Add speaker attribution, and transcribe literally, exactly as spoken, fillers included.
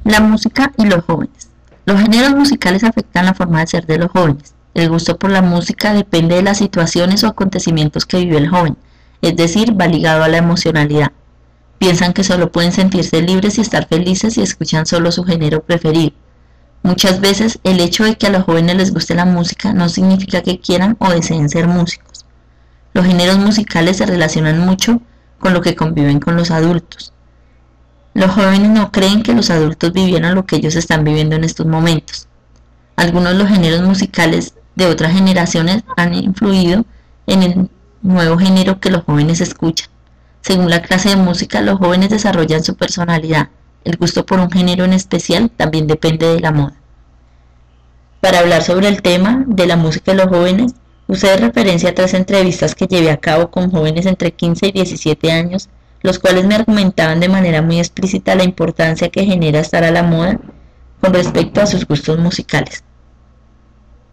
Speaker 1: La música y los jóvenes. Los géneros musicales afectan la forma de ser de los jóvenes. El gusto por la música depende de las situaciones o acontecimientos que vive el joven, es decir, va ligado a la emocionalidad. Piensan que solo pueden sentirse libres y estar felices si escuchan solo su género preferido. Muchas veces el hecho de que a los jóvenes les guste la música no significa que quieran o deseen ser músicos. Los géneros musicales se relacionan mucho con lo que conviven con los adultos. Los jóvenes no creen que los adultos vivieran lo que ellos están viviendo en estos momentos. Algunos de los géneros musicales de otras generaciones han influido en el nuevo género que los jóvenes escuchan. Según la clase de música, los jóvenes desarrollan su personalidad. El gusto por un género en especial también depende de la moda. Para hablar sobre el tema de la música de los jóvenes, usé de referencia a tres entrevistas que llevé a cabo con jóvenes entre quince y diecisiete años, los cuales me argumentaban de manera muy explícita la importancia que genera estar a la moda con respecto a sus gustos musicales.